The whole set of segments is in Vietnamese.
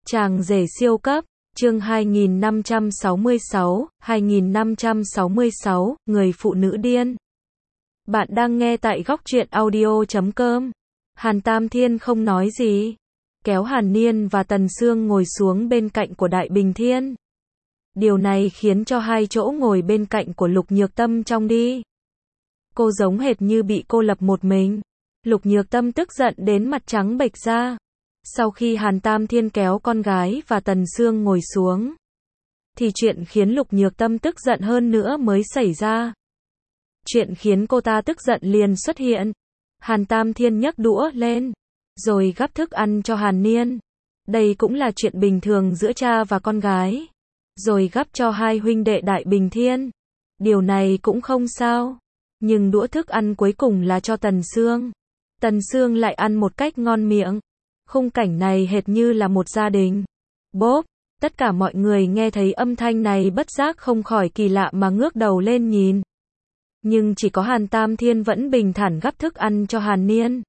Chàng rể siêu cấp, chương 2566, người phụ nữ điên. Bạn đang nghe tại góc truyện audio.com. Hàn Tam Thiên không nói gì, kéo Hàn Niên và Tần Sương ngồi xuống bên cạnh của Đại Bình Thiên. Điều này khiến cho hai chỗ ngồi bên cạnh của Lục Nhược Tâm trong đi. Cô giống hệt như bị cô lập một mình. Lục Nhược Tâm tức giận đến mặt trắng bệch ra. Sau khi Hàn Tam Thiên kéo con gái và Tần Sương ngồi xuống, thì chuyện khiến Lục Nhược Tâm tức giận hơn nữa mới xảy ra. Chuyện khiến cô ta tức giận liền xuất hiện. Hàn Tam Thiên nhấc đũa lên, rồi gắp thức ăn cho Hàn Niên. Đây cũng là chuyện bình thường giữa cha và con gái. Rồi gắp cho hai huynh đệ Đại Bình Thiên. Điều này cũng không sao. Nhưng đũa thức ăn cuối cùng là cho Tần Sương. Tần Sương lại ăn một cách ngon miệng. Khung cảnh này hệt như là một gia đình. Bốp, tất cả mọi người nghe thấy âm thanh này bất giác không khỏi kỳ lạ mà ngước đầu lên nhìn. Nhưng chỉ có Hàn Tam Thiên vẫn bình thản gắp thức ăn cho Hàn Niên.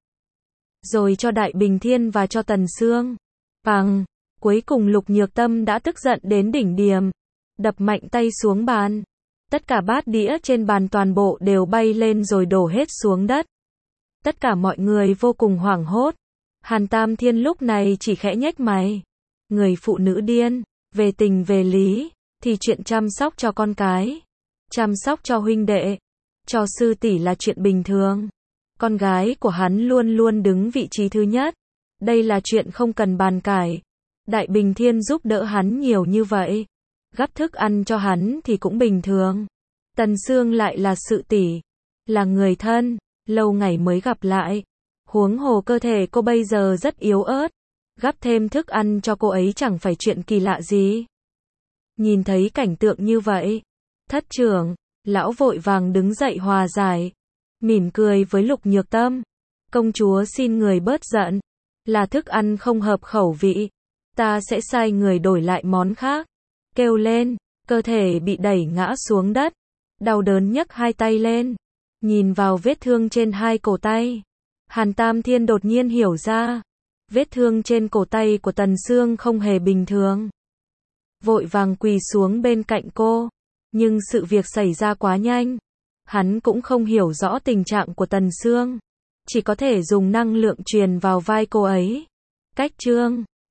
Rồi cho Đại Bình Thiên và cho Tần Sương. Bằng, cuối cùng Lục Nhược Tâm đã tức giận đến đỉnh điểm. Đập mạnh tay xuống bàn. Tất cả bát đĩa trên bàn toàn bộ đều bay lên rồi đổ hết xuống đất. Tất cả mọi người vô cùng hoảng hốt. Hàn Tam Thiên lúc này chỉ khẽ nhếch mày. Người phụ nữ điên, về tình về lý, thì chuyện chăm sóc cho con cái, chăm sóc cho huynh đệ, cho sư tỷ là chuyện bình thường. Con gái của hắn luôn luôn đứng vị trí thứ nhất. Đây là chuyện không cần bàn cãi. Đại Bình Thiên giúp đỡ hắn nhiều như vậy, gắp thức ăn cho hắn thì cũng bình thường. Tần Sương lại là sự tỷ, là người thân, lâu ngày mới gặp lại. Huống hồ cơ thể cô bây giờ rất yếu ớt, gắp thêm thức ăn cho cô ấy chẳng phải chuyện kỳ lạ gì. Nhìn thấy cảnh tượng như vậy, thất trưởng, lão vội vàng đứng dậy hòa giải, mỉm cười với Lục Nhược Tâm. Công chúa xin người bớt giận, là thức ăn không hợp khẩu vị, ta sẽ sai người đổi lại món khác. Kêu lên, cơ thể bị đẩy ngã xuống đất, đau đớn nhấc hai tay lên, nhìn vào vết thương trên hai cổ tay. Hàn Tam Thiên đột nhiên hiểu ra, vết thương trên cổ tay của Tần Sương không hề bình thường. Vội vàng quỳ xuống bên cạnh cô, nhưng sự việc xảy ra quá nhanh. Hắn cũng không hiểu rõ tình trạng của Tần Sương, chỉ có thể dùng năng lượng truyền vào vai cô ấy. Cách chương